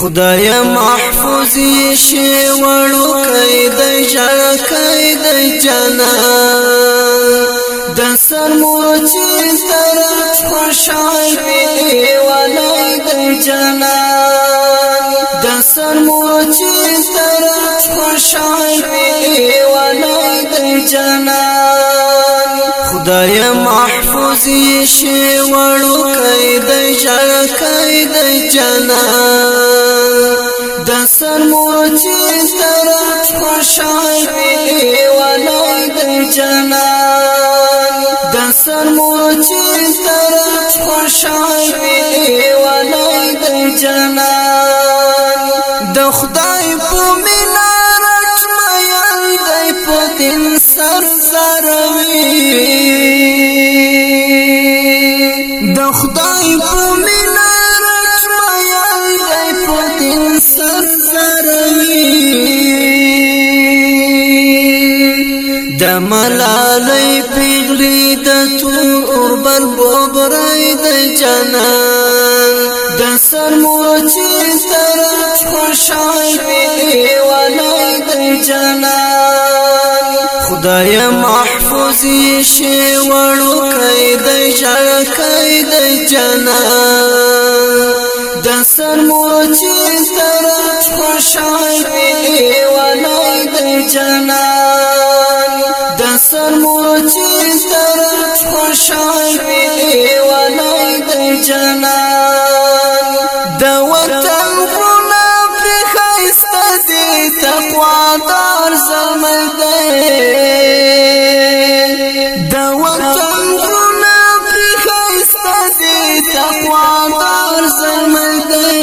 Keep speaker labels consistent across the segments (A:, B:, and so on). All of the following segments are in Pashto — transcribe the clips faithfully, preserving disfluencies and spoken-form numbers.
A: خدای محفوظ شي وړو کای د ژړکای د جنان د سر موچې طرف خوشحال وي ولای د جنان د سر موچې طرف خوشحال وي ولای د جنان خدای محفوظ شي وړو کای د ژړکای د جنان د سر موچې طرف خوشحال وي ولای د جنان د سر موچې طرف خوشحال وي ولای د جنان د خدای په مینا رټ مېن دی په دل سر سروي د خدای په مینا رټ مېن دی په دل سر سروي د ملالۍ پیغلې د تور بل بوبرای د جنان د سر موچې طرف خوشحال وي ولای د جنان خدای محفوظ شي وړو کای د ژړکای د جنان د سر موچې طرف خوشحال وي ولای د جنان د سر موچې طرف خوشحال وي ولای د جنان د وطن غرونه پرې ښایسته دي تقوادار زلمی دی د وطن غرونه پرې ښایسته دي تقوادار زلمی دی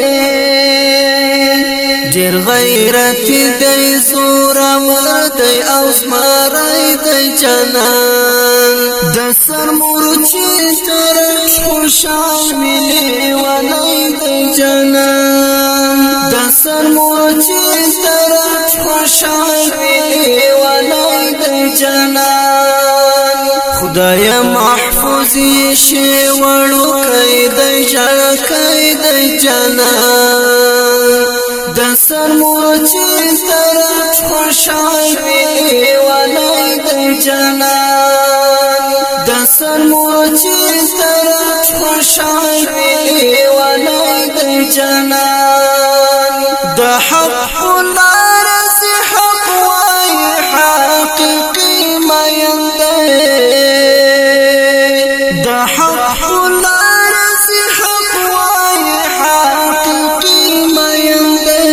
A: ډېر غیرتي دی زورور دی او زمری دی جنان د سر موچې طرف خوشحال وي ولای د جنان د سر موچې طرف خوشحال وي ولای د جنان خدای محفوظ شي وړو کای د ژړکای د جنان د سر موچې طرف خوشحال وي ولای د جنان د سر موچې طرف خوشحال وي ولای د جنان د حق لار زی حق وای حقیقي مېن دی د حق لار زی حق وای حقیقي مېن دی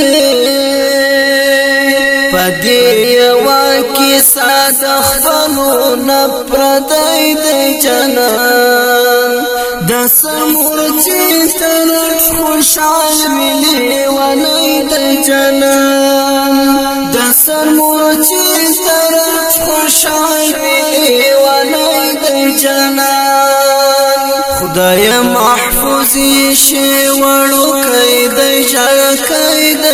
A: پدې واکي ساده خپلو نپردای د جنان د سر موچې طرف خوشحال وي ولای د جنان د سر موچې طرف خوشحال وي ولای د جنان خدای محفوظ شي وړو کای د ژړکای د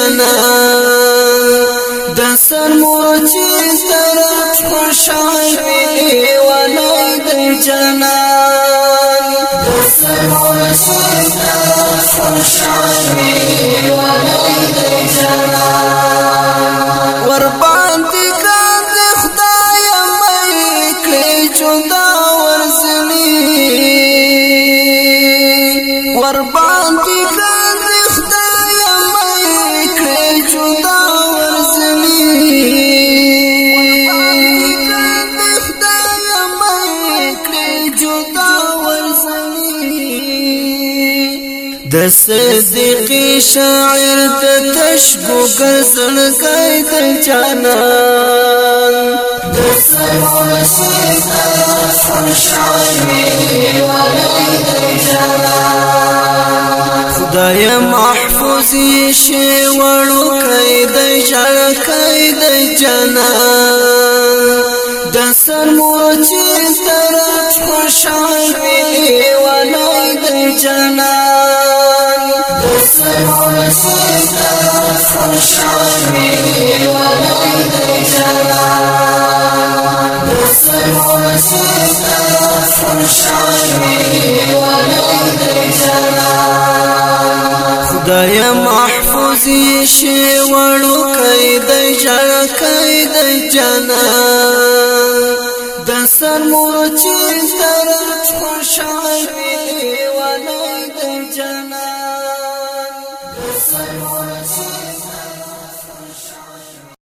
A: جنان د سر موچې طرف خوشحال وي ولای د جنان د سر موچې طرف خوشحال وي ولای د جنان ور باندې ګاندې خدای مې کړې جدا ورزني ور باندې ګاندې خدای مې کړې جدا د صدیقی شاعر د تشبو ګرځنګای د جانان د سرموچې طرف خوشحال وي ولای د جانان خدای محفوظ شي وړو کای د ژړکای د جانان د سرموچې طرف خوشحال وي ولای د جانان د سرموچې طرف خوشحال وي ولای د جانان د سرموچې طرف خوشحال وي ولای د جانان خدای محفوظ شي وړو کوي د جړ کوي د جنان د سر مورچې تر خوشاله ولای د جنان د سر مورچې